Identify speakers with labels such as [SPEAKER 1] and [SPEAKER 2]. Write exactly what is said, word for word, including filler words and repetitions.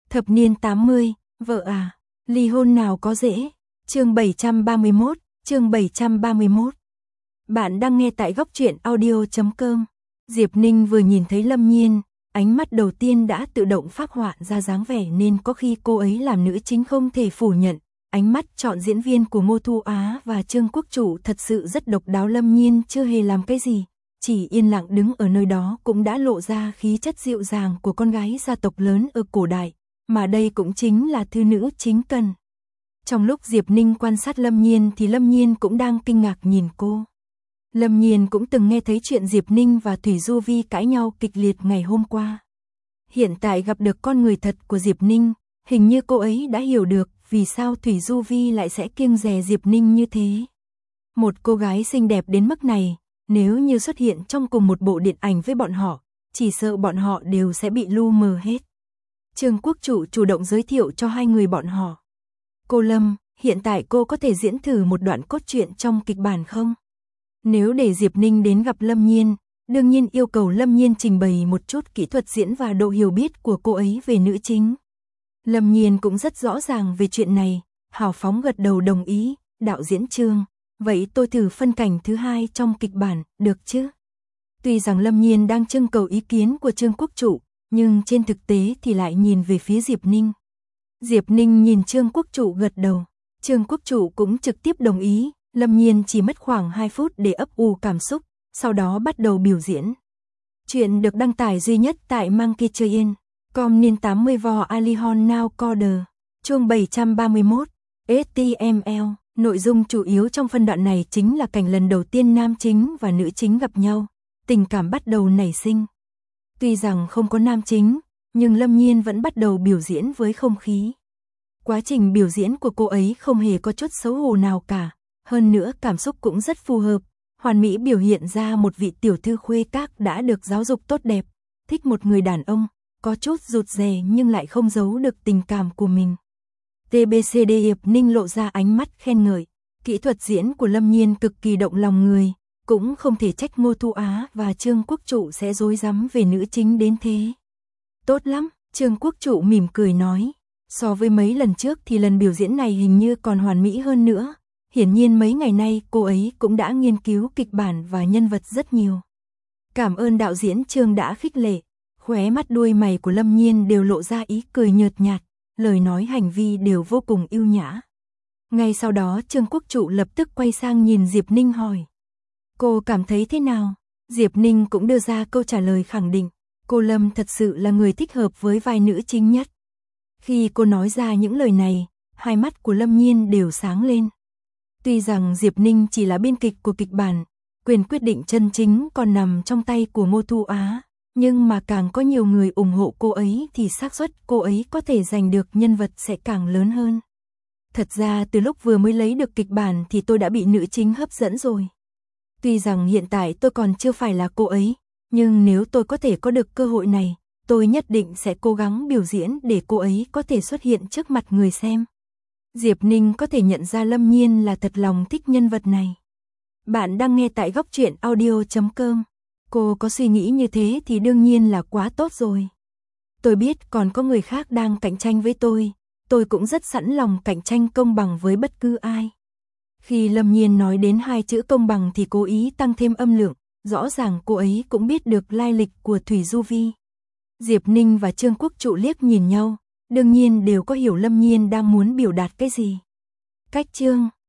[SPEAKER 1] Thập niên tám mươi, vợ à, ly hôn nào có dễ. Chương bảy trăm ba mươi mốt, chương bảy trăm ba mươi mốt. Bạn đang nghe tại góc truyện audio chấm com. Diệp Ninh vừa nhìn thấy Lâm Nhiên, ánh mắt đầu tiên đã tự động phác họa ra dáng vẻ nên có khi cô ấy làm nữ chính không thể phủ nhận. Ánh mắt chọn diễn viên của Ngô Thu Á và Trương Quốc Chủ thật sự rất độc đáo. Lâm Nhiên chưa hề làm cái gì, chỉ yên lặng đứng ở nơi đó cũng đã lộ ra khí chất dịu dàng của con gái gia tộc lớn ở cổ đại, mà đây cũng chính là thư nữ chính cần. Trong lúc Diệp Ninh quan sát Lâm Nhiên thì Lâm Nhiên cũng đang kinh ngạc nhìn cô. Lâm Nhiên cũng từng nghe thấy chuyện Diệp Ninh và Thủy Du Vi cãi nhau kịch liệt ngày hôm qua. Hiện tại gặp được con người thật của Diệp Ninh, hình như cô ấy đã hiểu được vì sao Thủy Du Vi lại sẽ kiêng dè Diệp Ninh như thế. Một cô gái xinh đẹp đến mức này, nếu như xuất hiện trong cùng một bộ điện ảnh với bọn họ, chỉ sợ bọn họ đều sẽ bị lu mờ hết. Trương Quốc Chủ chủ động giới thiệu cho hai người bọn họ. Cô Lâm, hiện tại cô có thể diễn thử một đoạn cốt truyện trong kịch bản không? Nếu để Diệp Ninh đến gặp Lâm Nhiên, đương nhiên yêu cầu Lâm Nhiên trình bày một chút kỹ thuật diễn và độ hiểu biết của cô ấy về nữ chính. Lâm Nhiên cũng rất rõ ràng về chuyện này, hào phóng gật đầu đồng ý. Đạo diễn Trương, vậy tôi thử phân cảnh thứ hai trong kịch bản, được chứ? Tuy rằng Lâm Nhiên đang trưng cầu ý kiến của Trương Quốc Chủ, nhưng trên thực tế thì lại nhìn về phía Diệp Ninh. Diệp Ninh nhìn Trương Quốc Chủ gật đầu, Trương Quốc Chủ cũng trực tiếp đồng ý. Lâm Nhiên chỉ mất khoảng hai phút để ấp ủ cảm xúc, sau đó bắt đầu biểu diễn. Chuyện được đăng tải duy nhất tại Monkey Train, com niên tám mươi vò Alihon Now Coder, chương bảy trăm ba mươi mốt, ếch ti em eo. Nội dung chủ yếu trong phân đoạn này chính là cảnh lần đầu tiên nam chính và nữ chính gặp nhau, tình cảm bắt đầu nảy sinh. Tuy rằng không có nam chính, nhưng Lâm Nhiên vẫn bắt đầu biểu diễn với không khí. Quá trình biểu diễn của cô ấy không hề có chút xấu hổ nào cả, hơn nữa cảm xúc cũng rất phù hợp, hoàn mỹ biểu hiện ra một vị tiểu thư khuê các đã được giáo dục tốt đẹp, thích một người đàn ông, có chút rụt rè nhưng lại không giấu được tình cảm của mình. tê bê xê đê Diệp Ninh lộ ra ánh mắt khen ngợi, kỹ thuật diễn của Lâm Nhiên cực kỳ động lòng người, cũng không thể trách Ngô Thu Á và Trương Quốc Chủ sẽ rối rắm về nữ chính đến thế. Tốt lắm, Trương Quốc Chủ mỉm cười nói, so với mấy lần trước thì lần biểu diễn này hình như còn hoàn mỹ hơn nữa. Hiển nhiên mấy ngày nay cô ấy cũng đã nghiên cứu kịch bản và nhân vật rất nhiều. Cảm ơn đạo diễn Trương đã khích lệ, khóe mắt đuôi mày của Lâm Nhiên đều lộ ra ý cười nhợt nhạt, lời nói hành vi đều vô cùng ưu nhã. Ngay sau đó Trương Quốc Chủ lập tức quay sang nhìn Diệp Ninh hỏi. Cô cảm thấy thế nào? Diệp Ninh cũng đưa ra câu trả lời khẳng định, cô Lâm thật sự là người thích hợp với vai nữ chính nhất. Khi cô nói ra những lời này, hai mắt của Lâm Nhiên đều sáng lên. Tuy rằng Diệp Ninh chỉ là biên kịch của kịch bản, quyền quyết định chân chính còn nằm trong tay của Ngô Thu Á, nhưng mà càng có nhiều người ủng hộ cô ấy thì xác suất cô ấy có thể giành được nhân vật sẽ càng lớn hơn. Thật ra từ lúc vừa mới lấy được kịch bản thì tôi đã bị nữ chính hấp dẫn rồi. Tuy rằng hiện tại tôi còn chưa phải là cô ấy, nhưng nếu tôi có thể có được cơ hội này, tôi nhất định sẽ cố gắng biểu diễn để cô ấy có thể xuất hiện trước mặt người xem. Diệp Ninh có thể nhận ra Lâm Nhiên là thật lòng thích nhân vật này. Bạn đang nghe tại góc truyện audio chấm com. Cô có suy nghĩ như thế thì đương nhiên là quá tốt rồi. Tôi biết còn có người khác đang cạnh tranh với tôi, tôi cũng rất sẵn lòng cạnh tranh công bằng với bất cứ ai. Khi Lâm Nhiên nói đến hai chữ công bằng thì cố ý tăng thêm âm lượng, rõ ràng cô ấy cũng biết được lai lịch của Thủy Du Vi. Diệp Ninh và Trương Quốc Chủ liếc nhìn nhau, đương nhiên đều có hiểu Lâm Nhiên đang muốn biểu đạt cái gì. Cách chương